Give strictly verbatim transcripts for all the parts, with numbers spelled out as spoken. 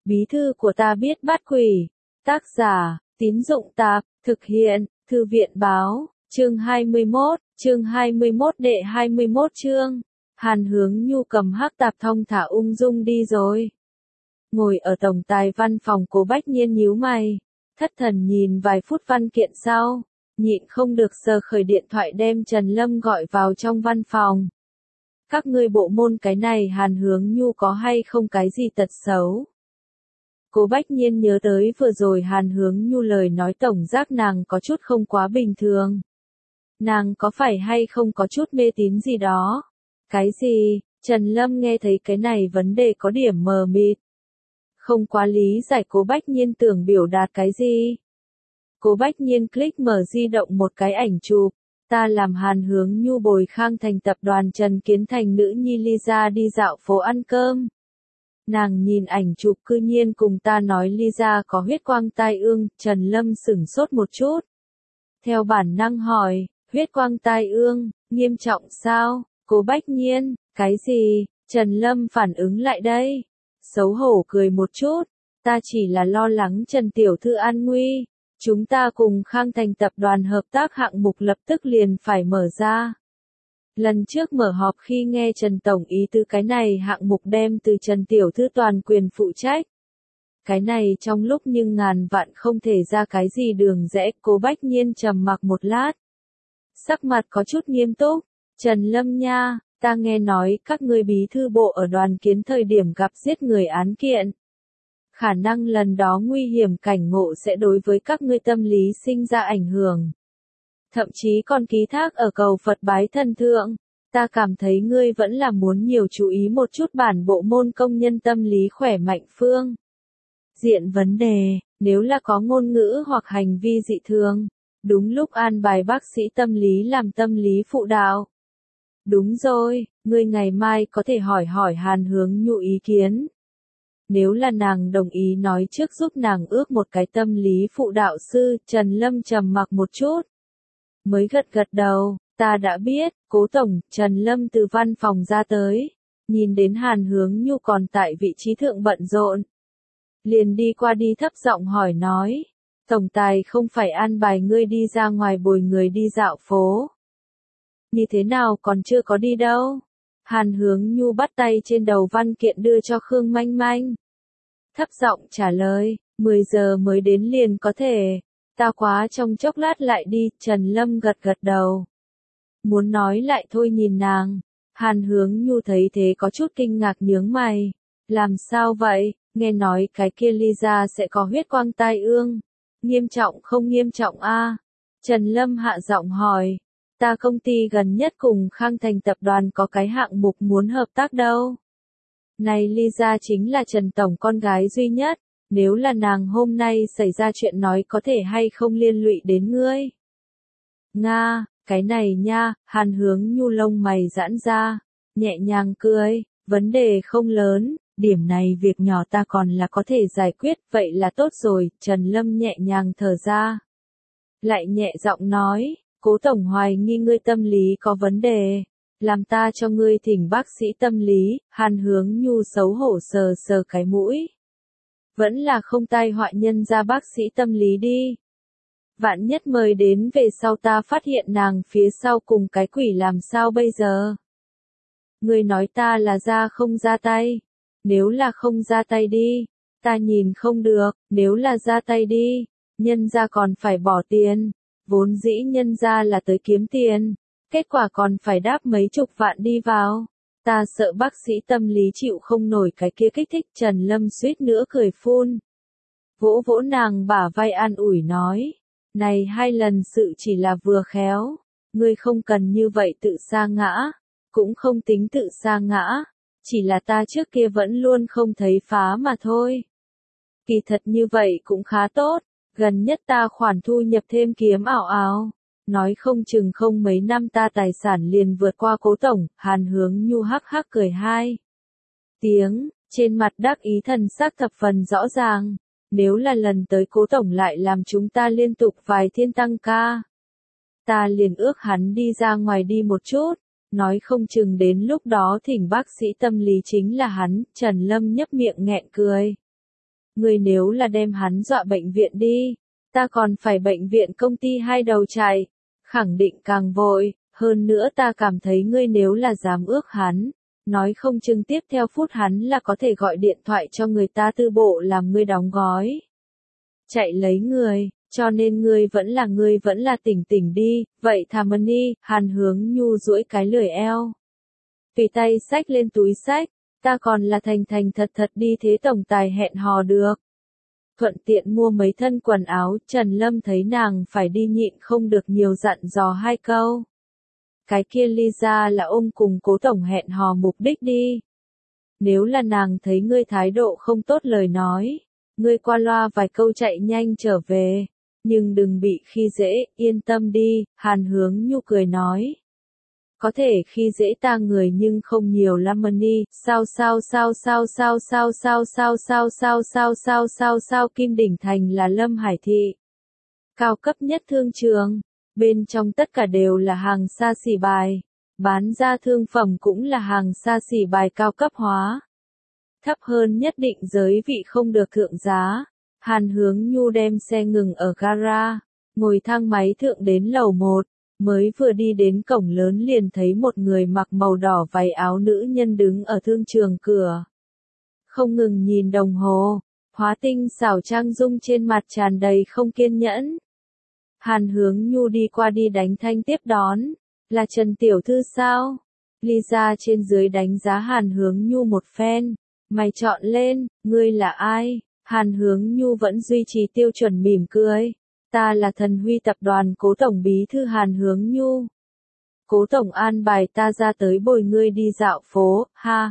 Bí thư của ta biết bắt quỷ. Tác giả, Tín Dụng Tạp, thực hiện, Thư viện Báo, chương hai mươi mốt, chương hai mươi mốt đệ hai mươi mốt chương. Hàn Hướng Nhu cầm hắc tạp thong thả ung dung đi rồi. Ngồi ở tổng tài văn phòng Cố Bách Nhiên nhíu mày, thất thần nhìn vài phút văn kiện sau, nhịn không được sờ khởi điện thoại đem Trần Lâm gọi vào trong văn phòng. Các ngươi bộ môn cái này Hàn Hướng Nhu có hay không cái gì tật xấu? Cố Bách Nhiên nhớ tới vừa rồi Hàn Hướng Nhu lời nói tổng giác nàng có chút không quá bình thường. Nàng có phải hay không có chút mê tín gì đó? Cái gì? Trần Lâm nghe thấy cái này vấn đề có điểm mờ mịt. Không quá lý giải Cố Bách Nhiên tưởng biểu đạt cái gì. Cố Bách Nhiên click mở di động một cái ảnh chụp. Ta làm Hàn Hướng Nhu bồi Khang Thành tập đoàn Trần Kiến Thành nữ nhi Lisa đi dạo phố ăn cơm. Nàng nhìn ảnh chụp cư nhiên cùng ta nói Lisa có huyết quang tai ương, Trần Lâm sửng sốt một chút. Theo bản năng hỏi, huyết quang tai ương, nghiêm trọng sao? Cố Bách Nhiên, cái gì? Trần Lâm phản ứng lại đây. Xấu hổ cười một chút, ta chỉ là lo lắng Trần Tiểu Thư an nguy. Chúng ta cùng Khang Thành tập đoàn hợp tác hạng mục lập tức liền phải mở ra. Lần trước mở họp khi nghe Trần Tổng ý tứ cái này hạng mục đem từ Trần Tiểu Thư toàn quyền phụ trách. Cái này trong lúc nhưng ngàn vạn không thể ra cái gì đường rẽ. Cố Bách Nhiên trầm mặc một lát. Sắc mặt có chút nghiêm túc. Trần Lâm nha, ta nghe nói các ngươi bí thư bộ ở Đoàn Kiến thời điểm gặp giết người án kiện. Khả năng lần đó nguy hiểm cảnh ngộ sẽ đối với các ngươi tâm lý sinh ra ảnh hưởng. Thậm chí còn ký thác ở cầu Phật bái thần thượng. Ta cảm thấy ngươi vẫn là muốn nhiều chú ý một chút bản bộ môn công nhân tâm lý khỏe mạnh phương diện vấn đề, nếu là có ngôn ngữ hoặc hành vi dị thường, đúng lúc an bài bác sĩ tâm lý làm tâm lý phụ đạo. Đúng rồi, ngươi ngày mai có thể hỏi hỏi Hàn Hướng Nhu ý kiến. Nếu là nàng đồng ý nói trước giúp nàng ước một cái tâm lý phụ đạo sư. Trần Lâm trầm mặc một chút. Mới gật gật đầu, ta đã biết. Cố Tổng, Trần Lâm từ văn phòng ra tới. Nhìn đến Hàn Hướng Nhu còn tại vị trí thượng bận rộn. Liền đi qua đi thấp giọng hỏi nói. Tổng tài không phải an bài ngươi đi ra ngoài bồi người đi dạo phố. Như thế nào còn chưa có đi đâu? Hàn Hướng Nhu bắt tay trên đầu văn kiện đưa cho Khương Manh Manh. Thấp giọng trả lời, mười giờ mới đến liền có thể. Ta quá trong chốc lát lại đi. Trần Lâm gật gật đầu. Muốn nói lại thôi nhìn nàng. Hàn Hướng Nhu thấy thế có chút kinh ngạc nhướng mày. Làm sao vậy? Nghe nói cái kia Lisa sẽ có huyết quang tai ương. Nghiêm trọng không nghiêm trọng a? Trần Lâm hạ giọng hỏi. Ta công ty gần nhất cùng Khang Thành tập đoàn có cái hạng mục muốn hợp tác đâu. Này Lisa chính là Trần Tổng con gái duy nhất. Nếu là nàng hôm nay xảy ra chuyện nói có thể hay không liên lụy đến ngươi. Nga, cái này nha. Hàn Hướng Nhu lông mày giãn ra. Nhẹ nhàng cười. Vấn đề không lớn. Điểm này việc nhỏ ta còn là có thể giải quyết. Vậy là tốt rồi. Trần Lâm nhẹ nhàng thở ra. Lại nhẹ giọng nói. Cố Tổng hoài nghi ngươi tâm lý có vấn đề. Làm ta cho ngươi thỉnh bác sĩ tâm lý. Hàn Hướng Nhu xấu hổ sờ sờ cái mũi. Vẫn là không tai họa nhân ra bác sĩ tâm lý đi. Vạn nhất mời đến về sau ta phát hiện nàng phía sau cùng cái quỷ làm sao bây giờ? Ngươi nói ta là ra không ra tay. Nếu là không ra tay đi. Ta nhìn không được. Nếu là ra tay đi. Nhân ra còn phải bỏ tiền. Vốn dĩ nhân ra là tới kiếm tiền. Kết quả còn phải đáp mấy chục vạn đi vào. Ta sợ bác sĩ tâm lý chịu không nổi cái kia kích thích. Trần Lâm suýt nữa cười phun. Vỗ vỗ nàng bả vai an ủi nói. Này hai lần sự chỉ là vừa khéo. Ngươi không cần như vậy tự sa ngã. Cũng không tính tự sa ngã. Chỉ là ta trước kia vẫn luôn không thấy phá mà thôi. Kỳ thật như vậy cũng khá tốt. Gần nhất ta khoản thu nhập thêm kiếm ảo ảo. Nói không chừng không mấy năm ta tài sản liền vượt qua Cố Tổng. Hàn Hướng Nhu hắc hắc cười hai tiếng, trên mặt đắc ý thần sắc thập phần rõ ràng. Nếu là lần tới Cố Tổng lại làm chúng ta liên tục vài thiên tăng ca. Ta liền ước hắn đi ra ngoài đi một chút. Nói không chừng đến lúc đó thỉnh bác sĩ tâm lý chính là hắn. Trần Lâm nhấp miệng nghẹn cười. Ngươi nếu là đem hắn dọa bệnh viện đi, ta còn phải bệnh viện công ty hai đầu chạy, khẳng định càng vội, hơn nữa ta cảm thấy ngươi nếu là dám ước hắn, nói không chừng tiếp theo phút hắn là có thể gọi điện thoại cho người ta tư bộ làm ngươi đóng gói. Chạy lấy người, cho nên ngươi vẫn là ngươi vẫn là tỉnh tỉnh đi, vậy thà mân đi, Hàn Hướng Nhu duỗi cái lười eo. Tùy tay xách lên túi xách, ta còn là thành thành thật thật đi thế tổng tài hẹn hò được. Thuận tiện mua mấy thân quần áo, Trần Lâm thấy nàng phải đi nhịn không được nhiều dặn dò hai câu. Cái kia Lisa là ôm cùng cố tổng hẹn hò mục đích đi. Nếu là nàng thấy ngươi thái độ không tốt lời nói, ngươi qua loa vài câu chạy nhanh trở về, nhưng đừng bị khi dễ, yên tâm đi, Hàn Hướng Nhu cười nói. Có thể khi dễ ta người nhưng không nhiều lắm money, sao sao sao sao sao sao sao sao sao sao sao sao sao sao Kim Đỉnh Thành là Lâm Hải Thị. Cao cấp nhất thương trường, bên trong tất cả đều là hàng xa xỉ bài, bán ra thương phẩm cũng là hàng xa xỉ bài cao cấp hóa. Thấp hơn nhất định giới vị không được thượng giá. Hàn Hướng Nhu đem xe ngừng ở gara, ngồi thang máy thượng đến lầu một. Mới vừa đi đến cổng lớn liền thấy một người mặc màu đỏ váy áo nữ nhân đứng ở thương trường cửa. Không ngừng nhìn đồng hồ, hóa tinh xảo trang dung trên mặt tràn đầy không kiên nhẫn. Hàn Hướng Nhu đi qua đi đánh thanh tiếp đón, là Trần Tiểu Thư sao? Lisa trên dưới đánh giá Hàn Hướng Nhu một phen, mày chọn lên, ngươi là ai? Hàn Hướng Nhu vẫn duy trì tiêu chuẩn mỉm cười. Ta là Thần Huy tập đoàn Cố Tổng Bí Thư Hàn Hướng Nhu. Cố Tổng an bài ta ra tới bồi ngươi đi dạo phố, ha.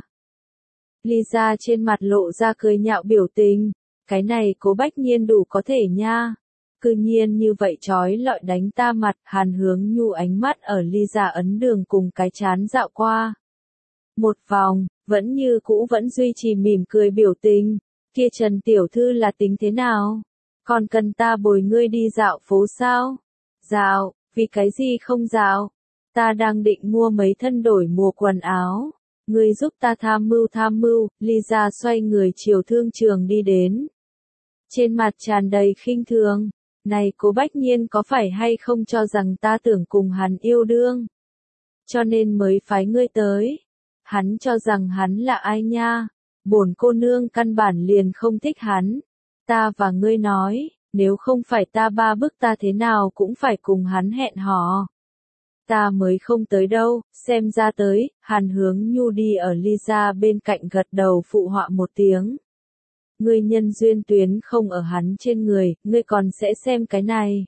Lisa trên mặt lộ ra cười nhạo biểu tình, cái này Cố Bách Nhiên đủ có thể nha. Cư nhiên như vậy chói lọi đánh ta mặt, Hàn Hướng Nhu ánh mắt ở Lisa ấn đường cùng cái chán dạo qua. Một vòng, vẫn như cũ vẫn duy trì mỉm cười biểu tình, kia Trần Tiểu Thư là tính thế nào? Còn cần ta bồi ngươi đi dạo phố sao? Dạo, vì cái gì không dạo? Ta đang định mua mấy thân đổi mùa quần áo. Ngươi giúp ta tham mưu tham mưu, Lisa xoay người chiều thương trường đi đến. Trên mặt tràn đầy khinh thường. Này Cố Bách Nhiên có phải hay không cho rằng ta tưởng cùng hắn yêu đương? Cho nên mới phái ngươi tới. Hắn cho rằng hắn là ai nha? Bổn cô nương căn bản liền không thích hắn. Ta và ngươi nói, nếu không phải ta ba bức ta thế nào cũng phải cùng hắn hẹn hò. Ta mới không tới đâu, xem ra tới, Hàn Hướng Nhu đi ở Lisa bên cạnh gật đầu phụ họa một tiếng. Ngươi nhân duyên tuyến không ở hắn trên người, ngươi còn sẽ xem cái này.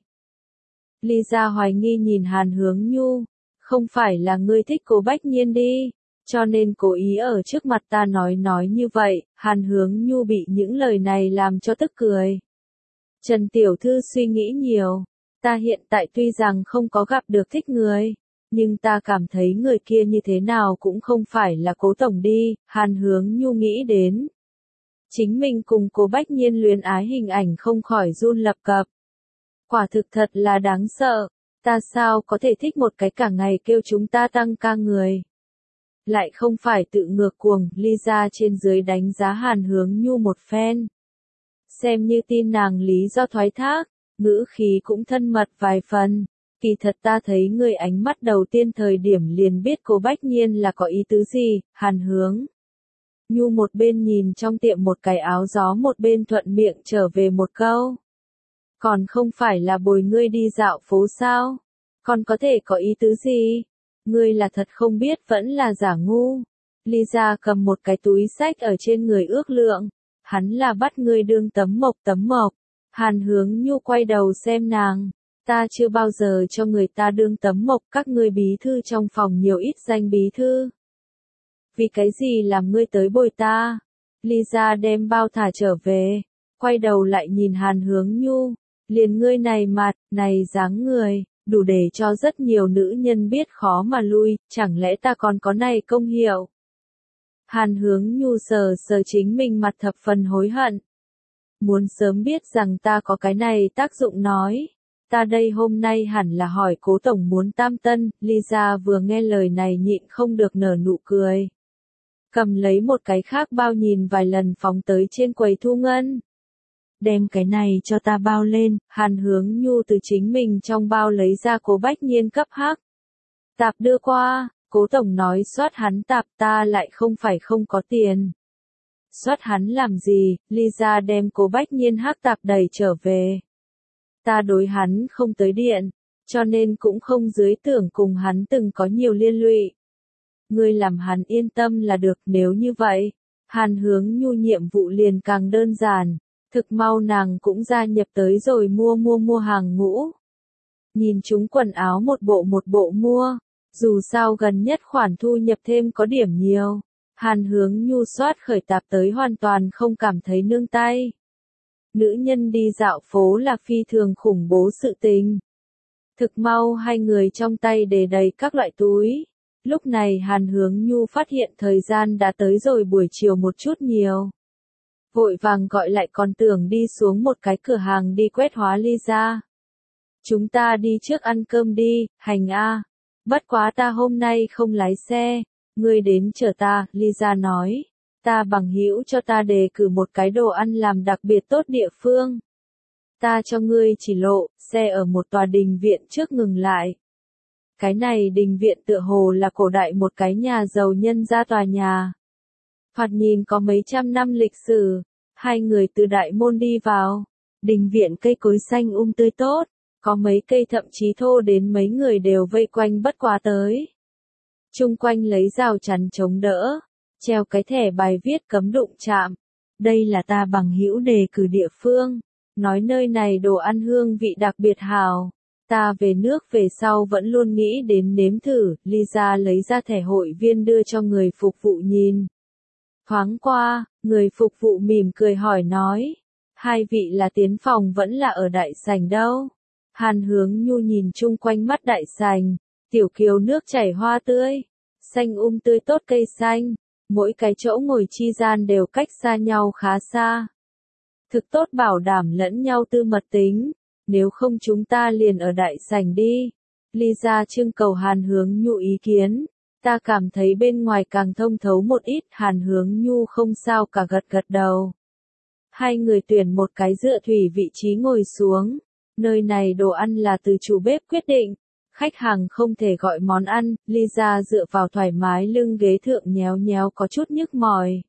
Lisa hoài nghi nhìn Hàn Hướng Nhu, không phải là ngươi thích Cố Bách Nhiên đi. Cho nên cố ý ở trước mặt ta nói nói như vậy, Hàn Hướng Nhu bị những lời này làm cho tức cười. Trần Tiểu Thư suy nghĩ nhiều, ta hiện tại tuy rằng không có gặp được thích người, nhưng ta cảm thấy người kia như thế nào cũng không phải là Cố Tổng đi, Hàn Hướng Nhu nghĩ đến. Chính mình cùng Cố Bách Nhiên luyến ái hình ảnh không khỏi run lập cập. Quả thực thật là đáng sợ, ta sao có thể thích một cái cả ngày kêu chúng ta tăng ca người. Lại không phải tự ngược cuồng, Lisa trên dưới đánh giá Hàn Hướng Nhu một phen. Xem như tin nàng lý do thoái thác, ngữ khí cũng thân mật vài phần. Kỳ thật ta thấy người ánh mắt đầu tiên thời điểm liền biết Cố Bách Nhiên là có ý tứ gì, Hàn Hướng Nhu một bên nhìn trong tiệm một cái áo gió một bên thuận miệng trở về một câu. Còn không phải là bồi ngươi đi dạo phố sao? Còn có thể có ý tứ gì? Ngươi là thật không biết vẫn là giả ngu. Lisa cầm một cái túi xách ở trên người ước lượng. Hắn là bắt ngươi đương tấm mộc tấm mộc. Hàn Hướng Nhu quay đầu xem nàng. Ta chưa bao giờ cho người ta đương tấm mộc, các ngươi bí thư trong phòng nhiều ít danh bí thư. Vì cái gì làm ngươi tới bồi ta? Lisa đem bao thả trở về. Quay đầu lại nhìn Hàn Hướng Nhu. Liền ngươi này mặt, này dáng người. Đủ để cho rất nhiều nữ nhân biết khó mà lui, chẳng lẽ ta còn có này công hiệu? Hàn Hướng Nhu sờ sờ chính mình mặt thập phần hối hận. Muốn sớm biết rằng ta có cái này tác dụng nói. Ta đây hôm nay hẳn là hỏi Cố Tổng muốn tam tân, Lisa vừa nghe lời này nhịn không được nở nụ cười. Cầm lấy một cái khác bao nhìn vài lần phóng tới trên quầy thu ngân. đem cái này cho ta bao lên, Hàn Hướng Nhu từ chính mình trong bao lấy ra Cố Bách Nhiên cấp hắc. Tạp đưa qua, Cố tổng nói soát hắn tạp ta lại không phải không có tiền. Soát hắn làm gì, Lisa đem Cố Bách Nhiên hắc tạp đẩy trở về. Ta đối hắn không tới điện, cho nên cũng không dưới tưởng cùng hắn từng có nhiều liên lụy. Ngươi làm hắn yên tâm là được, nếu như vậy, Hàn Hướng Nhu nhiệm vụ liền càng đơn giản, thực mau nàng cũng gia nhập tới rồi mua mua mua hàng ngũ. Nhìn chúng quần áo một bộ một bộ mua, dù sao gần nhất khoản thu nhập thêm có điểm nhiều, Hàn Hướng Nhu soát khởi tạp tới hoàn toàn không cảm thấy nương tay. Nữ nhân đi dạo phố là phi thường khủng bố sự tình. Thực mau hai người trong tay để đầy các loại túi. Lúc này Hàn Hướng Nhu phát hiện thời gian đã tới rồi buổi chiều một chút nhiều. Vội vàng gọi lại còn tưởng đi xuống một cái cửa hàng đi quét hóa Lisa. Chúng ta đi trước ăn cơm đi, hành a. Bất quá ta hôm nay không lái xe, ngươi đến chở ta, Lisa nói. Ta bằng hữu cho ta đề cử một cái đồ ăn làm đặc biệt tốt địa phương. Ta cho ngươi chỉ lộ, xe ở một tòa đình viện trước ngừng lại. Cái này đình viện tựa hồ là cổ đại một cái nhà giàu nhân gia tòa nhà. Thoạt nhìn có mấy trăm năm lịch sử, hai người từ đại môn đi vào. Đình viện cây cối xanh um tươi tốt, có mấy cây thậm chí thô đến mấy người đều vây quanh bất quá tới. Chung quanh lấy rào chắn chống đỡ, treo cái thẻ bài viết cấm đụng chạm. Đây là ta bằng hữu đề cử địa phương, nói nơi này đồ ăn hương vị đặc biệt hào. Ta về nước về sau vẫn luôn nghĩ đến nếm thử, Lisa lấy ra thẻ hội viên đưa cho người phục vụ nhìn. Thoáng qua, người phục vụ mỉm cười hỏi nói, hai vị là tiến phòng vẫn là ở đại sảnh đâu? Hàn Hướng Nhu nhìn chung quanh mắt đại sảnh, tiểu kiều nước chảy hoa tươi, xanh um tươi tốt cây xanh, mỗi cái chỗ ngồi chi gian đều cách xa nhau khá xa. Thực tốt bảo đảm lẫn nhau tư mật tính. Nếu không chúng ta liền ở đại sảnh đi. Lisa trưng cầu Hàn Hướng Nhu ý kiến. Ta cảm thấy bên ngoài càng thông thấu một ít. Hàn Hướng Nhu không sao cả gật gật đầu. Hai người tuyển một cái dựa thủy vị trí ngồi xuống. Nơi này đồ ăn là từ chủ bếp quyết định. Khách hàng không thể gọi món ăn. Lisa dựa vào thoải mái lưng ghế thượng nhéo nhéo có chút nhức mỏi.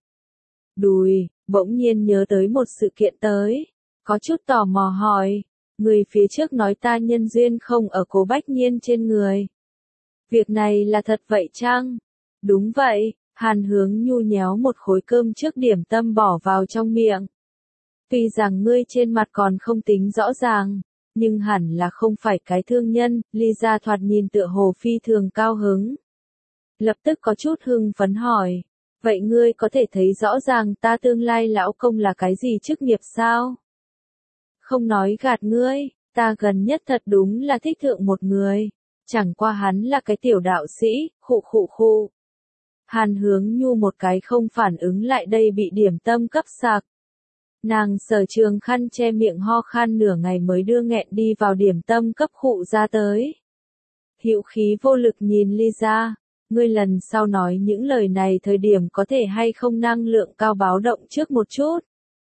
Đùi, bỗng nhiên nhớ tới một sự kiện tới. Có chút tò mò hỏi. Người phía trước nói ta nhân duyên không ở Cố Bách Nhiên trên người. Việc này là thật vậy chăng? Đúng vậy, Hàn Hướng Nhu nhéo một khối cơm trước điểm tâm bỏ vào trong miệng. Tuy rằng ngươi trên mặt còn không tính rõ ràng, nhưng hẳn là không phải cái thương nhân, Lisa thoạt nhìn tựa hồ phi thường cao hứng. Lập tức có chút hưng phấn hỏi, vậy ngươi có thể thấy rõ ràng ta tương lai lão công là cái gì chức nghiệp sao? Không nói gạt ngươi, ta gần nhất thật đúng là thích thượng một người, chẳng qua hắn là cái tiểu đạo sĩ, khụ khụ khụ. Hàn Hướng Nhu một cái không phản ứng lại đây bị điểm tâm cấp sạc. Nàng sở trường khăn che miệng ho khan nửa ngày mới đưa nghẹn đi vào điểm tâm cấp khụ ra tới. Hữu khí vô lực nhìn Lisa, ngươi lần sau nói những lời này thời điểm có thể hay không năng lượng cao báo động trước một chút.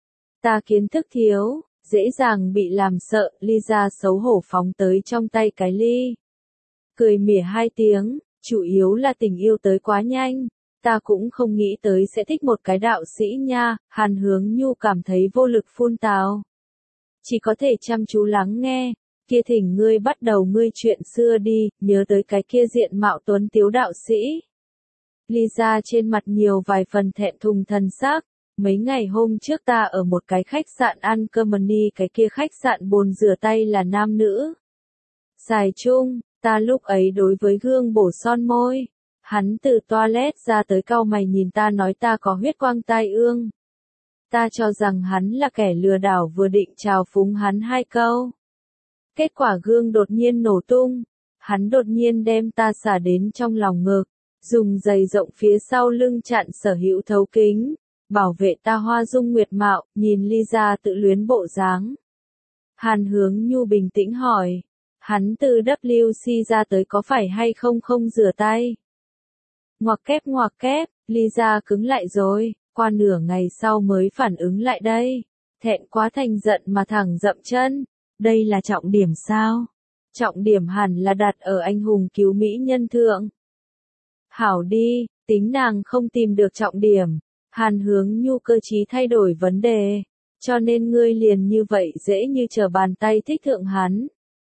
Ta kiến thức thiếu. Dễ dàng bị làm sợ, Lisa xấu hổ phóng tới trong tay cái ly. Cười mỉa hai tiếng, chủ yếu là tình yêu tới quá nhanh. Ta cũng không nghĩ tới sẽ thích một cái đạo sĩ nha, Hàn Hướng Nhu cảm thấy vô lực phun tào. Chỉ có thể chăm chú lắng nghe, kia thỉnh ngươi bắt đầu ngươi chuyện xưa đi, nhớ tới cái kia diện mạo tuấn tiếu đạo sĩ. Lisa trên mặt nhiều vài phần thẹn thùng thần sắc. Mấy ngày hôm trước ta ở một cái khách sạn ăn cơm đi, cái kia khách sạn bồn rửa tay là nam nữ. Xài chung, ta lúc ấy đối với gương bổ son môi. Hắn từ toilet ra tới cau mày nhìn ta nói ta có huyết quang tai ương. Ta cho rằng hắn là kẻ lừa đảo vừa định chào phúng hắn hai câu. Kết quả gương đột nhiên nổ tung. Hắn đột nhiên đem ta xả đến trong lòng ngực, dùng giày rộng phía sau lưng chặn sở hữu thấu kính. Bảo vệ ta hoa dung nguyệt mạo, nhìn Lisa tự luyến bộ dáng. Hàn Hướng Nhu bình tĩnh hỏi, hắn từ W C ra tới có phải hay không không rửa tay? Ngoặc kép ngoặc kép, Lisa cứng lại rồi, qua nửa ngày sau mới phản ứng lại đây. thẹn quá thành giận mà thẳng dậm chân. Đây là trọng điểm sao? Trọng điểm hẳn là đặt ở anh hùng cứu mỹ nhân thượng. Hảo đi, tính nàng không tìm được trọng điểm. Hàn Hướng Nhu cơ trí thay đổi vấn đề. Cho nên ngươi liền như vậy dễ như trở bàn tay thích thượng hắn.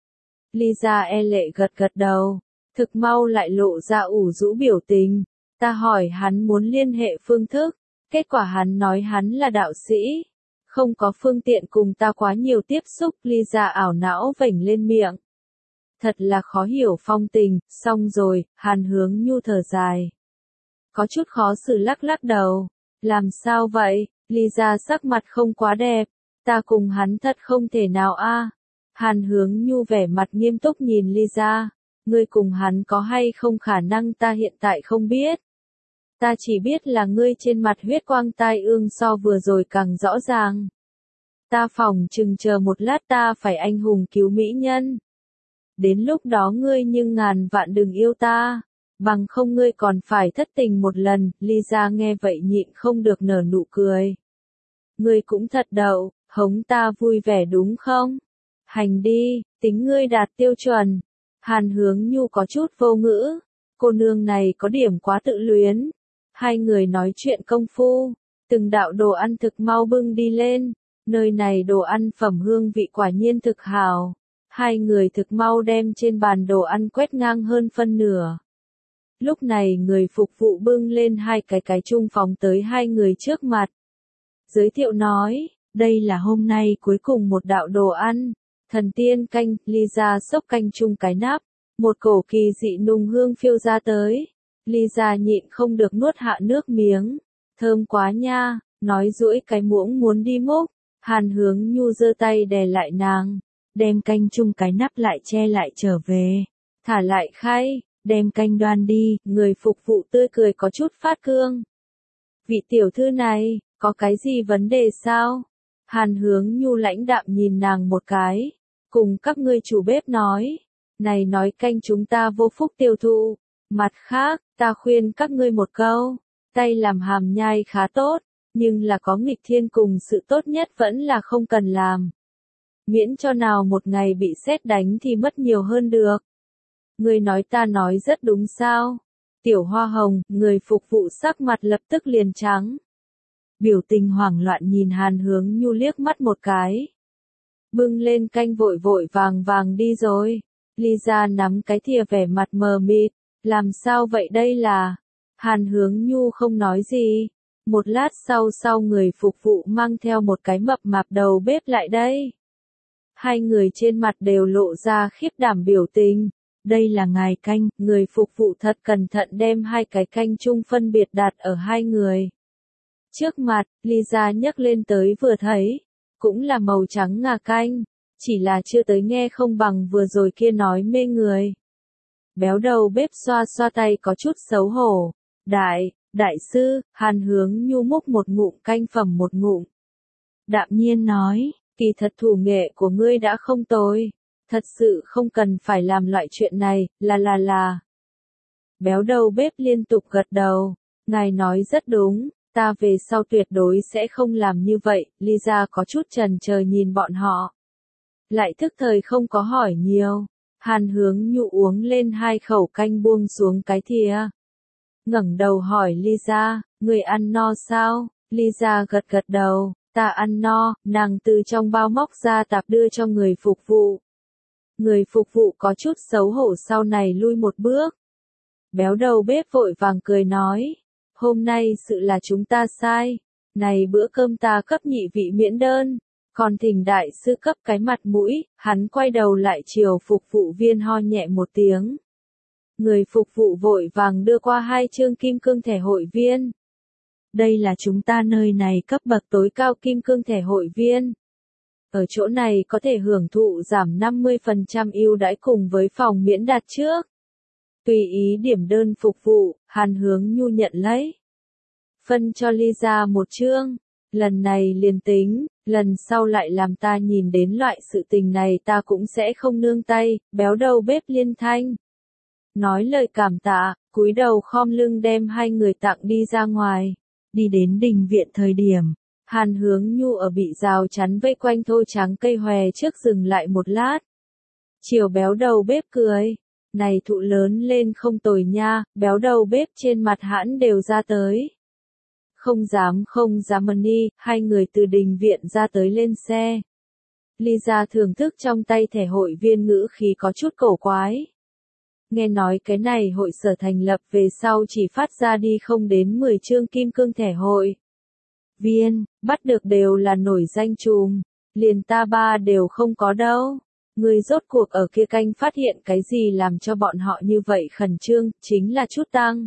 Lisa e lệ gật gật đầu. Thực mau lại lộ ra ủ rũ biểu tình. Ta hỏi hắn muốn liên hệ phương thức. Kết quả hắn nói hắn là đạo sĩ. Không có phương tiện cùng ta quá nhiều tiếp xúc. Lisa ảo não vểnh lên miệng. Thật là khó hiểu phong tình. Xong rồi, Hàn Hướng Nhu thở dài. Có chút khó xử lắc lắc đầu. Làm sao vậy? Lisa sắc mặt không quá đẹp. Ta cùng hắn thật không thể nào a. Hàn Hướng Nhu vẻ mặt nghiêm túc nhìn Lisa. Ngươi cùng hắn có hay không khả năng ta hiện tại không biết. Ta chỉ biết là ngươi trên mặt huyết quang tai ương so vừa rồi càng rõ ràng. Ta phỏng chừng chờ một lát ta phải anh hùng cứu mỹ nhân. Đến lúc đó ngươi nhưng ngàn vạn đừng yêu ta. Bằng không ngươi còn phải thất tình một lần. Lisa nghe vậy nhịn không được nở nụ cười. Ngươi cũng thật đậu, hống ta vui vẻ đúng không? Hành đi, tính ngươi đạt tiêu chuẩn. Hàn Hướng Nhu có chút vô ngữ. Cô nương này có điểm quá tự luyến. Hai người nói chuyện công phu. Từng đạo đồ ăn thực mau bưng đi lên. Nơi này đồ ăn phẩm hương vị quả nhiên thực hào. Hai người thực mau đem trên bàn đồ ăn quét ngang hơn phân nửa. Lúc này người phục vụ bưng lên hai cái cái chung phóng tới hai người trước mặt. Giới thiệu nói, đây là hôm nay cuối cùng một đạo đồ ăn. Thần tiên canh. Lisa xốc canh chung cái nắp. Một cổ kỳ dị nùng hương phiêu ra tới. Lisa nhịn không được nuốt hạ nước miếng. Thơm quá nha, nói duỗi cái muỗng muốn đi múc. Hàn Hướng Nhu giơ tay đè lại nàng. Đem canh chung cái nắp lại che lại trở về. Thả lại khay, đem canh đoan đi. Người phục vụ tươi cười có chút phát cương. Vị tiểu thư này, có cái gì vấn đề sao? Hàn Hướng Nhu lãnh đạm nhìn nàng một cái. Cùng các ngươi chủ bếp nói. Này nói canh chúng ta vô phúc tiêu thụ. Mặt khác, ta khuyên các ngươi một câu. Tay làm hàm nhai khá tốt. Nhưng là có nghịch thiên cùng sự tốt nhất vẫn là không cần làm. Miễn cho nào một ngày bị sét đánh thì mất nhiều hơn được. Ngươi nói ta nói rất đúng sao? Tiểu Hoa Hồng, người phục vụ sắc mặt lập tức liền trắng. Biểu tình hoảng loạn nhìn Hàn Hướng Nhu liếc mắt một cái. Bưng lên canh vội vội vàng vàng đi rồi. Lisa nắm cái thìa vẻ mặt mờ mịt. Làm sao vậy đây là? Hàn Hướng Nhu không nói gì. Một lát sau sau người phục vụ mang theo một cái mập mạp đầu bếp lại đây. Hai người trên mặt đều lộ ra khiếp đảm biểu tình. Đây là ngài canh. Người phục vụ thật cẩn thận đem hai cái canh chung phân biệt đặt ở hai người. Trước mặt, Lisa nhấc lên tới vừa thấy. Cũng là màu trắng ngà canh. Chỉ là chưa tới nghe không bằng vừa rồi kia nói mê người. Béo đầu bếp xoa xoa tay có chút xấu hổ. Đại, đại sư, Hàn Hướng Nhu múc một ngụm canh phẩm một ngụm. Đạm nhiên nói, kỳ thật thủ nghệ của ngươi đã không tồi. Thật sự không cần phải làm loại chuyện này, là là là. Béo đầu bếp liên tục gật đầu. Ngài nói rất đúng, ta về sau tuyệt đối sẽ không làm như vậy. Lisa có chút chần chờ nhìn bọn họ. Lại thức thời không có hỏi nhiều. Hàn Hướng Nhu uống lên hai khẩu canh buông xuống cái thìa. Ngẩng đầu hỏi Lisa, người ăn no sao? Lisa gật gật đầu, ta ăn no. Nàng từ trong bao móc ra tạp đưa cho người phục vụ. Người phục vụ có chút xấu hổ sau này lui một bước. Béo đầu bếp vội vàng cười nói, hôm nay sự là chúng ta sai. Này bữa cơm ta cấp nhị vị miễn đơn. Còn thỉnh đại sư cấp cái mặt mũi. Hắn quay đầu lại chiều phục vụ viên ho nhẹ một tiếng. Người phục vụ vội vàng đưa qua hai chương kim cương thẻ hội viên. Đây là chúng ta nơi này cấp bậc tối cao kim cương thẻ hội viên. Ở chỗ này có thể hưởng thụ giảm năm mươi phần trăm ưu đãi cùng với phòng miễn đặt trước. Tùy ý điểm đơn phục vụ, Hàn Hướng Nhu nhận lấy. Phân cho Lisa một chương. Lần này liền tính, lần sau lại làm ta nhìn đến loại sự tình này ta cũng sẽ không nương tay. Béo đầu bếp liên thanh. Nói lời cảm tạ, cúi đầu khom lưng đem hai người tặng đi ra ngoài. Đi đến đình viện thời điểm, Hàn Hướng Nhu ở bị rào chắn vây quanh thô trắng cây hòe trước dừng lại một lát. Chiều béo đầu bếp cười. Này thụ lớn lên không tồi nha, béo đầu bếp trên mặt hãn đều ra tới. Không dám không dám Money, hai người từ đình viện ra tới lên xe. Lisa thưởng thức trong tay thẻ hội viên ngữ khí có chút cổ quái. Nghe nói cái này hội sở thành lập về sau chỉ phát ra đi không đến mười chương kim cương thẻ hội viên, bắt được đều là nổi danh trùm, liền ta ba đều không có đâu. Người rốt cuộc ở kia canh phát hiện cái gì làm cho bọn họ như vậy khẩn trương, chính là chút tăng.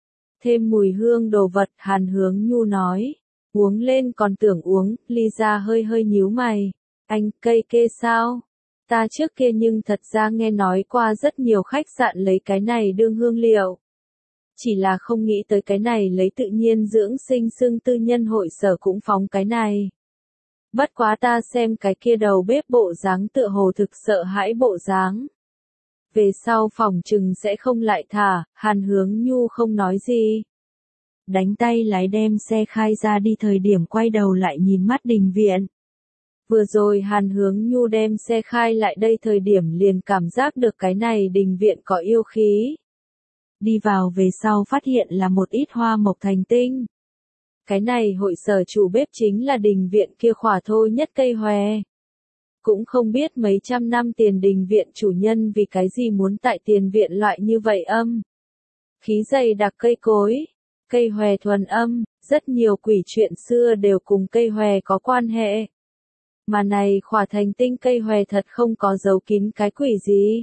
Thêm mùi hương đồ vật, Hàn Hướng Nhu nói. Uống lên còn tưởng uống, Lisa hơi hơi nhíu mày. Anh, cây kê sao? Ta trước kia nhưng thật ra nghe nói qua rất nhiều khách sạn lấy cái này đương hương liệu. Chỉ là không nghĩ tới cái này lấy tự nhiên dưỡng sinh xưng tư nhân hội sở cũng phóng cái này. Bất quá ta xem cái kia đầu bếp bộ dáng tựa hồ thực sợ hãi bộ dáng. Về sau phòng trừng sẽ không lại thả, Hàn Hướng Nhu không nói gì. Đánh tay lái đem xe khai ra đi thời điểm quay đầu lại nhìn mắt đình viện. Vừa rồi Hàn Hướng Nhu đem xe khai lại đây thời điểm liền cảm giác được cái này đình viện có yêu khí. Đi vào về sau phát hiện là một ít hoa mộc thành tinh. Cái này hội sở chủ bếp chính là đình viện kia khỏa thôi nhất cây hòe. Cũng không biết mấy trăm năm tiền đình viện chủ nhân vì cái gì muốn tại tiền viện loại như vậy âm. Khí dày đặc cây cối, cây hòe thuần âm, rất nhiều quỷ chuyện xưa đều cùng cây hòe có quan hệ. Mà này khỏa thành tinh cây hòe thật không có giấu kín cái quỷ gì.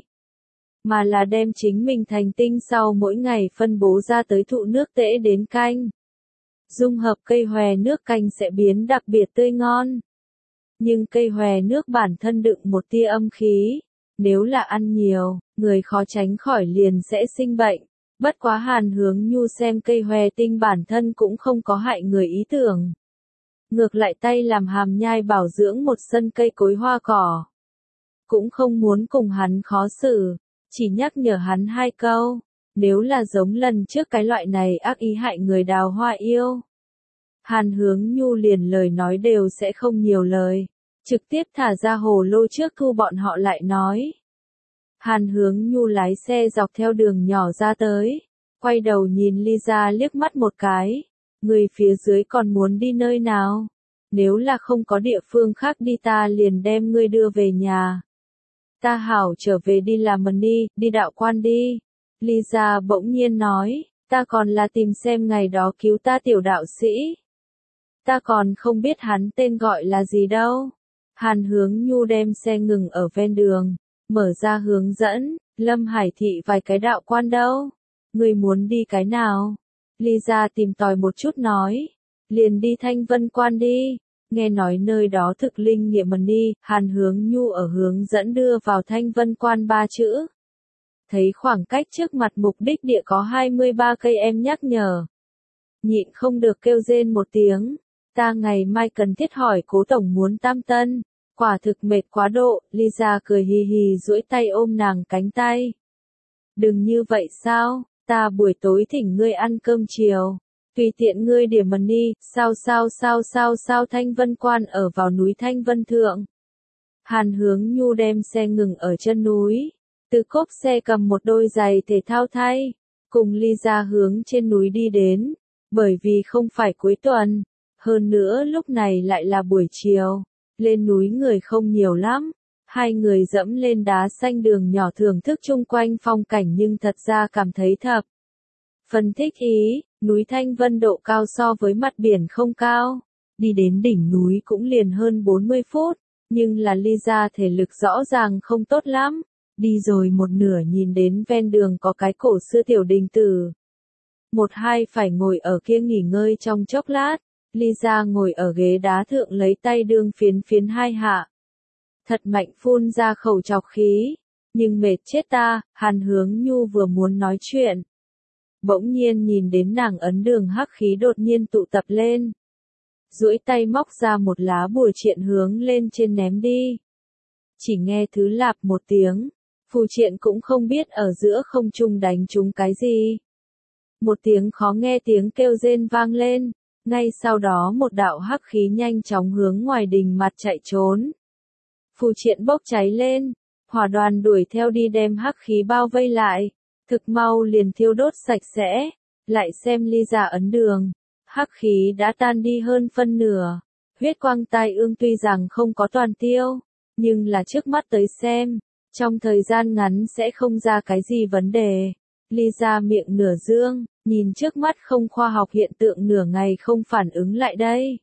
Mà là đem chính mình thành tinh sau mỗi ngày phân bố ra tới thụ nước tễ đến canh. Dung hợp cây hòe nước canh sẽ biến đặc biệt tươi ngon. Nhưng cây hòe nước bản thân đựng một tia âm khí. Nếu là ăn nhiều, người khó tránh khỏi liền sẽ sinh bệnh. Bất quá Hàn Hướng Nhu xem cây hòe tinh bản thân cũng không có hại người ý tưởng. Ngược lại tay làm hàm nhai bảo dưỡng một sân cây cối hoa cỏ. Cũng không muốn cùng hắn khó xử, chỉ nhắc nhở hắn hai câu. Nếu là giống lần trước cái loại này ác ý hại người đào hoa yêu. Hàn Hướng Nhu liền lời nói đều sẽ không nhiều lời. Trực tiếp thả ra hồ lô trước thu bọn họ lại nói. Hàn Hướng Nhu lái xe dọc theo đường nhỏ ra tới. Quay đầu nhìn Lisa liếc mắt một cái. Người phía dưới còn muốn đi nơi nào? Nếu là không có địa phương khác đi ta liền đem ngươi đưa về nhà. Ta hảo trở về đi làm Money, đi đạo quan đi. Lisa bỗng nhiên nói, ta còn là tìm xem ngày đó cứu ta tiểu đạo sĩ. Ta còn không biết hắn tên gọi là gì đâu. Hàn Hướng Nhu đem xe ngừng ở ven đường, mở ra hướng dẫn, Lâm Hải Thị vài cái đạo quan đâu. Người muốn đi cái nào? Lisa tìm tòi một chút nói, liền đi Thanh Vân Quan đi. Nghe nói nơi đó thực linh nghiệm Money, Hàn Hướng Nhu ở hướng dẫn đưa vào Thanh Vân Quan ba chữ. Thấy khoảng cách trước mặt mục đích địa có hai mươi ba cây em nhắc nhở. Nhịn không được kêu rên một tiếng. Ta ngày mai cần thiết hỏi cố tổng muốn tam tân. Quả thực mệt quá độ, Lisa cười hì hì duỗi tay ôm nàng cánh tay. Đừng như vậy sao, ta buổi tối thỉnh ngươi ăn cơm chiều. Tùy tiện ngươi điểm Money, sao sao sao sao sao Thanh Vân Quan ở vào núi Thanh Vân Thượng. Hàn Hướng Nhu đem xe ngừng ở chân núi. Từ cốp xe cầm một đôi giày thể thao thay. Cùng Lisa hướng trên núi đi đến. Bởi vì không phải cuối tuần. Hơn nữa lúc này lại là buổi chiều. Lên núi người không nhiều lắm. Hai người dẫm lên đá xanh đường nhỏ thưởng thức chung quanh phong cảnh nhưng thật ra cảm thấy thập. Phân thích ý, núi Thanh Vân độ cao so với mặt biển không cao. Đi đến đỉnh núi cũng liền hơn bốn mươi phút. Nhưng là Lisa thể lực rõ ràng không tốt lắm. Đi rồi một nửa nhìn đến ven đường có cái cổ xưa tiểu đình tử. Một hai phải ngồi ở kia nghỉ ngơi trong chốc lát. Lisa ngồi ở ghế đá thượng lấy tay đương phiến phiến hai hạ. Thật mạnh phun ra khẩu trọc khí. Nhưng mệt chết ta, Hàn Hướng Nhu vừa muốn nói chuyện. Bỗng nhiên nhìn đến nàng ấn đường hắc khí đột nhiên tụ tập lên. Duỗi tay móc ra một lá bùa triện hướng lên trên ném đi. Chỉ nghe thứ lạp một tiếng. Phù triện cũng không biết ở giữa không trung đánh trúng cái gì. Một tiếng khó nghe tiếng kêu rên vang lên. Ngay sau đó một đạo hắc khí nhanh chóng hướng ngoài đình mặt chạy trốn. Phù triện bốc cháy lên, hỏa đoàn đuổi theo đi đem hắc khí bao vây lại, thực mau liền thiêu đốt sạch sẽ, lại xem ly giả ấn đường, hắc khí đã tan đi hơn phân nửa, huyết quang tai ương tuy rằng không có toàn tiêu, nhưng là trước mắt tới xem, trong thời gian ngắn sẽ không ra cái gì vấn đề. Ly ra miệng nửa dương, nhìn trước mắt không khoa học hiện tượng nửa ngày không phản ứng lại đây.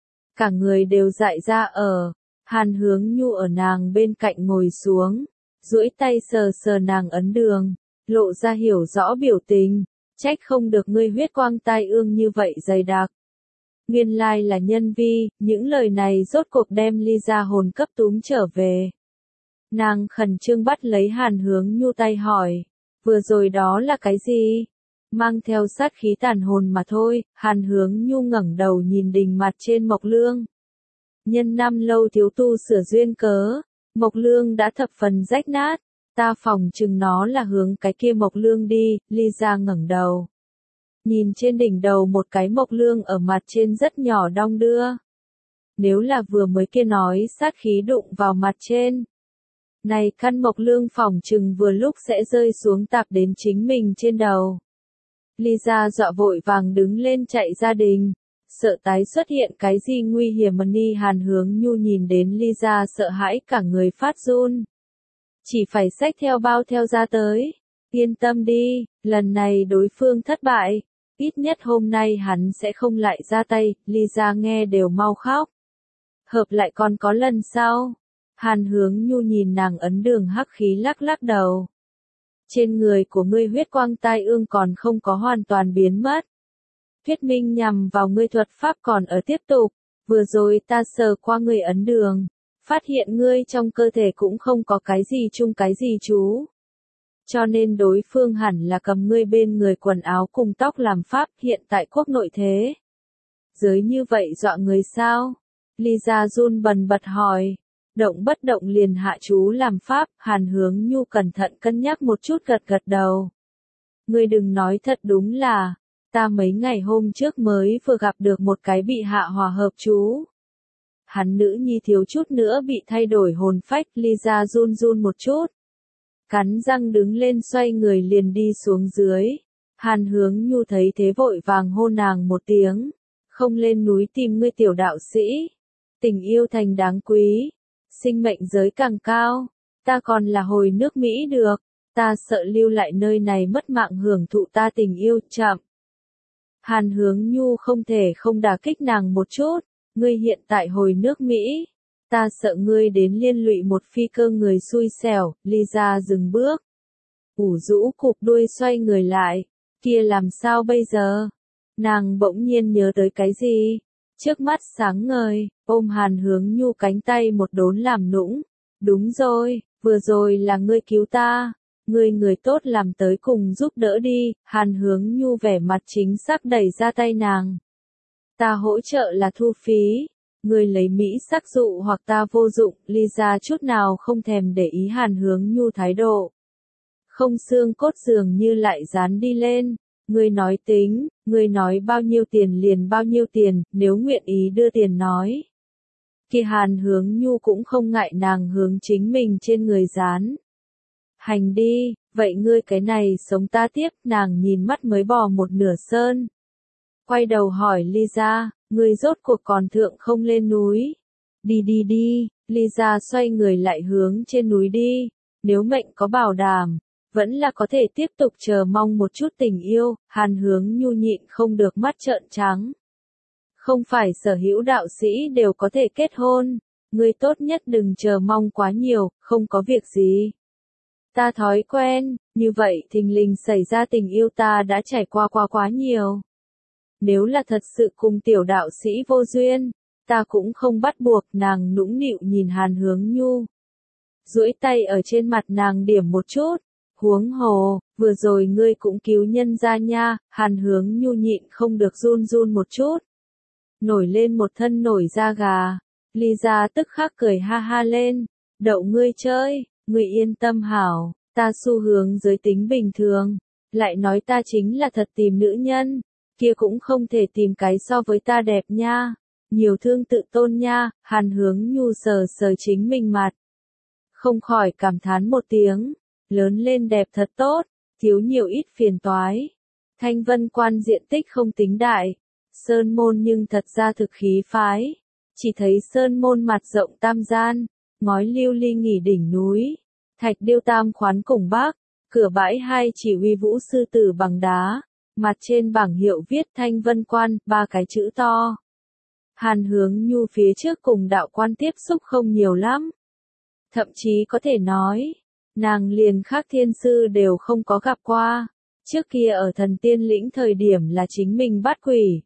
Cả người đều dại ra ở, Hàn Hướng Nhu ở nàng bên cạnh ngồi xuống, duỗi tay sờ sờ nàng ấn đường, lộ ra hiểu rõ biểu tình, trách không được ngươi huyết quang tai ương như vậy dày đặc. Nguyên lai là nhân vi, những lời này rốt cuộc đem Ly ra hồn cấp túm trở về. Nàng khẩn trương bắt lấy Hàn Hướng Nhu tay hỏi, vừa rồi đó là cái gì? Mang theo sát khí tàn hồn mà thôi. Hàn Hướng Nhu ngẩng đầu nhìn đình mặt trên Mộc Lương. Nhân năm lâu thiếu tu sửa duyên cớ, Mộc Lương đã thập phần rách nát, ta phỏng chừng nó là hướng cái kia Mộc Lương đi. Ly ra ngẩng đầu, nhìn trên đỉnh đầu một cái Mộc Lương ở mặt trên rất nhỏ đong đưa. Nếu là vừa mới kia nói sát khí đụng vào mặt trên, này căn Mộc Lương phỏng chừng vừa lúc sẽ rơi xuống tạp đến chính mình trên đầu. Ly ra dọa vội vàng đứng lên chạy gia đình, sợ tái xuất hiện cái gì nguy hiểm mà Ni Hàn Hướng Nhu nhìn đến Ly ra sợ hãi cả người phát run. Chỉ phải xách theo bao theo ra tới, yên tâm đi, lần này đối phương thất bại, ít nhất hôm nay hắn sẽ không lại ra tay. Ly ra nghe đều mau khóc. Hợp lại còn có lần sau. Hàn Hướng Nhu nhìn nàng ấn đường hắc khí lắc lắc đầu. Trên người của ngươi huyết quang tai ương còn không có hoàn toàn biến mất. Thuyết minh nhằm vào ngươi thuật pháp còn ở tiếp tục. Vừa rồi ta sờ qua ngươi ấn đường, phát hiện ngươi trong cơ thể cũng không có cái gì chung cái gì chú. Cho nên đối phương hẳn là cầm ngươi bên người quần áo cùng tóc làm pháp. Hiện tại quốc nội thế giới như vậy dọa người sao? Ly ra run bần bật hỏi. Động bất động liền hạ chú làm pháp. Hàn Hướng Nhu cẩn thận cân nhắc một chút gật gật đầu. Ngươi đừng nói, thật đúng là, ta mấy ngày hôm trước mới vừa gặp được một cái bị hạ hòa hợp chú. Hắn nữ nhi thiếu chút nữa bị thay đổi hồn phách. Ly ra run run một chút, cắn răng đứng lên xoay người liền đi xuống dưới. Hàn Hướng Nhu thấy thế vội vàng hô nàng một tiếng, không lên núi tìm ngươi tiểu đạo sĩ. Tình yêu thành đáng quý, sinh mệnh giới càng cao, ta còn là hồi nước Mỹ được, ta sợ lưu lại nơi này mất mạng hưởng thụ ta tình yêu. Chậm. Hàn Hướng Nhu không thể không đả kích nàng một chút, ngươi hiện tại hồi nước Mỹ, ta sợ ngươi đến liên lụy một phi cơ người xui xẻo. Ly ra dừng bước, ủ rũ cụp đuôi xoay người lại, kia làm sao bây giờ? Nàng bỗng nhiên nhớ tới cái gì? Trước mắt sáng ngời, ôm Hàn Hướng Nhu cánh tay một đốn làm nũng. Đúng rồi, vừa rồi là ngươi cứu ta, ngươi người tốt làm tới cùng giúp đỡ đi. Hàn Hướng Nhu vẻ mặt chính xác đẩy ra tay nàng. Ta hỗ trợ là thu phí, ngươi lấy mỹ sắc dụ hoặc ta vô dụng. Ly ra chút nào không thèm để ý Hàn Hướng Nhu thái độ. Không xương cốt dường như lại dán đi lên. Ngươi nói tính, ngươi nói bao nhiêu tiền liền bao nhiêu tiền, nếu nguyện ý đưa tiền nói. Kia Hàn Hướng Nhu cũng không ngại nàng hướng chính mình trên người dán. Hành đi, vậy ngươi cái này sống ta tiếp. Nàng nhìn mắt mới bò một nửa sơn, quay đầu hỏi Ly ra, ngươi rốt cuộc còn thượng không lên núi? Đi đi đi. Ly ra xoay người lại hướng trên núi đi. Nếu mệnh có bảo đảm, vẫn là có thể tiếp tục chờ mong một chút tình yêu. Hàn Hướng Nhu nhịn không được mắt trợn trắng. Không phải sở hữu đạo sĩ đều có thể kết hôn, ngươi tốt nhất đừng chờ mong quá nhiều, không có việc gì. Ta thói quen, như vậy thình lình xảy ra tình yêu ta đã trải qua qua quá nhiều. Nếu là thật sự cùng tiểu đạo sĩ vô duyên, ta cũng không bắt buộc. Nàng nũng nịu nhìn Hàn Hướng Nhu, duỗi tay ở trên mặt nàng điểm một chút. Huống hồ, vừa rồi ngươi cũng cứu nhân ra nha. Hàn Hướng Nhu nhịn không được run run một chút, nổi lên một thân nổi da gà. Ly ra tức khắc cười ha ha lên, đậu ngươi chơi, ngươi yên tâm hảo, ta xu hướng giới tính bình thường, lại nói ta chính là thật tìm nữ nhân, kia cũng không thể tìm cái so với ta đẹp nha. Nhiều thương tự tôn nha, Hàn Hướng Nhu sờ sờ chính mình mặt. Không khỏi cảm thán một tiếng, lớn lên đẹp thật tốt, thiếu nhiều ít phiền toái. Thanh Vân Quan diện tích không tính đại, sơn môn nhưng thật ra thực khí phái. Chỉ thấy sơn môn mặt rộng tam gian, ngói lưu ly nghỉ đỉnh núi, thạch điêu tam khoán cổng bắc, cửa bãi hai chỉ uy vũ sư tử bằng đá, mặt trên bảng hiệu viết Thanh Vân Quan, ba cái chữ to. Hàn Hướng Nhu phía trước cùng đạo quan tiếp xúc không nhiều lắm. Thậm chí có thể nói, nàng liền khác thiên sư đều không có gặp qua. Trước kia ở thần tiên lĩnh thời điểm là chính mình bắt quỷ.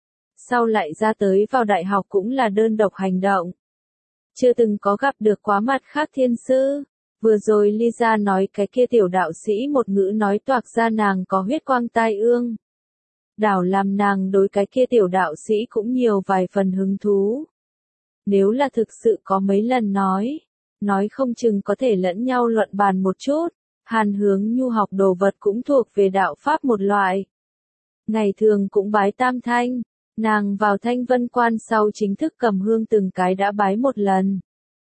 Sau lại ra tới vào đại học cũng là đơn độc hành động. Chưa từng có gặp được quá mặt khác thiên sư. Vừa rồi Lisa nói cái kia tiểu đạo sĩ một ngữ nói toạc ra nàng có huyết quang tai ương. Đảo làm nàng đối cái kia tiểu đạo sĩ cũng nhiều vài phần hứng thú. Nếu là thực sự có mấy lần nói, nói không chừng có thể lẫn nhau luận bàn một chút. Hàn Hướng Nhu học đồ vật cũng thuộc về đạo pháp một loại. Ngày thường cũng bái tam thanh, nàng vào Thanh Vân Quan sau chính thức cầm hương từng cái đã bái một lần.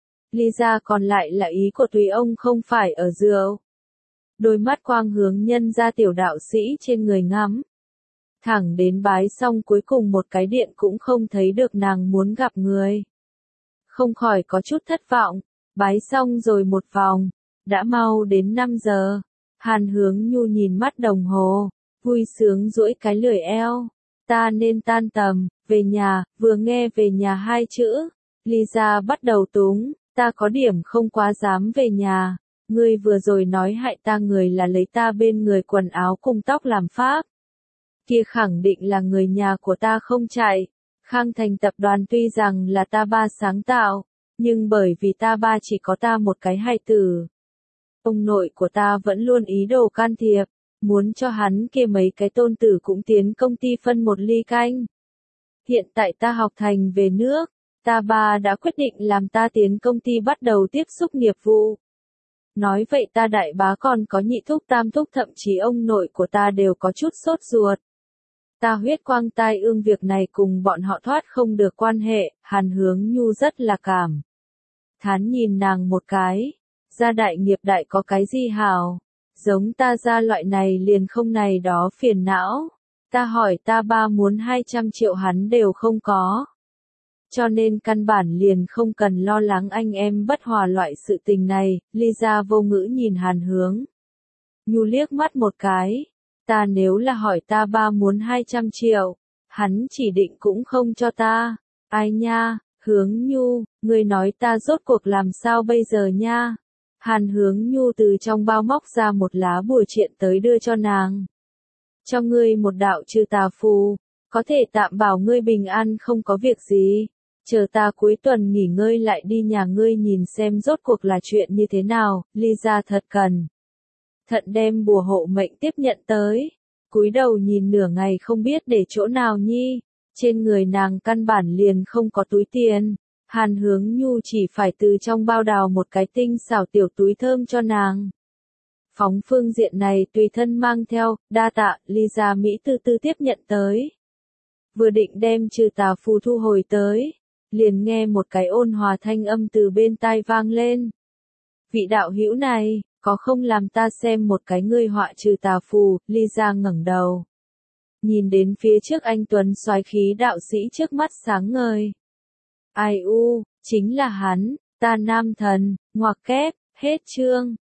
Lisa còn lại là ý của tùy ông không phải ở rượu. Đôi mắt quang hướng nhân ra tiểu đạo sĩ trên người ngắm. Thẳng đến bái xong cuối cùng một cái điện cũng không thấy được nàng muốn gặp người. Không khỏi có chút thất vọng, bái xong rồi một vòng. Đã mau đến năm giờ, Hàn Hướng Nhu nhìn mắt đồng hồ, vui sướng duỗi cái lười eo. Ta nên tan tầm, về nhà, vừa nghe về nhà hai chữ. Lisa bắt đầu túng, ta có điểm không quá dám về nhà. Ngươi vừa rồi nói hại ta người là lấy ta bên người quần áo cùng tóc làm pháp. Kia khẳng định là người nhà của ta không chạy. Khang Thành tập đoàn tuy rằng là ta ba sáng tạo, nhưng bởi vì ta ba chỉ có ta một cái hài tử. Ông nội của ta vẫn luôn ý đồ can thiệp, muốn cho hắn kia mấy cái tôn tử cũng tiến công ty phân một ly canh. Hiện tại ta học thành về nước, ta ba đã quyết định làm ta tiến công ty bắt đầu tiếp xúc nghiệp vụ. Nói vậy ta đại bá còn có nhị thúc tam thúc thậm chí ông nội của ta đều có chút sốt ruột. Ta huyết quang tai ương việc này cùng bọn họ thoát không được quan hệ, Hàn Hướng Nhu rất là cảm. Thán nhìn nàng một cái. Gia đại nghiệp đại có cái gì hào, giống ta ra loại này liền không này đó phiền não, ta hỏi ta ba muốn hai trăm triệu hắn đều không có. Cho nên căn bản liền không cần lo lắng anh em bất hòa loại sự tình này, Lisa vô ngữ nhìn Hàn Hướng Nhu liếc mắt một cái, ta nếu là hỏi ta ba muốn hai trăm triệu, hắn chỉ định cũng không cho ta, ai nha, Hướng Nhu, ngươi nói ta rốt cuộc làm sao bây giờ nha. Hàn Hướng Nhu từ trong bao móc ra một lá bùa triện tới đưa cho nàng. Cho ngươi một đạo trừ tà phù, có thể tạm bảo ngươi bình an không có việc gì. Chờ ta cuối tuần nghỉ ngơi lại đi nhà ngươi nhìn xem rốt cuộc là chuyện như thế nào, Lisa thật cần. Thận đem bùa hộ mệnh tiếp nhận tới. Cúi đầu nhìn nửa ngày không biết để chỗ nào nhi. Trên người nàng căn bản liền không có túi tiền. Hàn Hướng Nhu chỉ phải từ trong bao đào một cái tinh xảo tiểu túi thơm cho nàng. Phóng phương diện này tùy thân mang theo, đa tạ, Lisa Mỹ từ từ tiếp nhận tới. Vừa định đem trừ tà phù thu hồi tới, liền nghe một cái ôn hòa thanh âm từ bên tai vang lên. Vị đạo hữu này, có không làm ta xem một cái ngươi họa trừ tà phù, Lisa ngẩng đầu. Nhìn đến phía trước anh tuấn soái khí đạo sĩ trước mắt sáng ngời. Ai u, chính là hắn, ta nam thần, ngoặc kép, hết chương.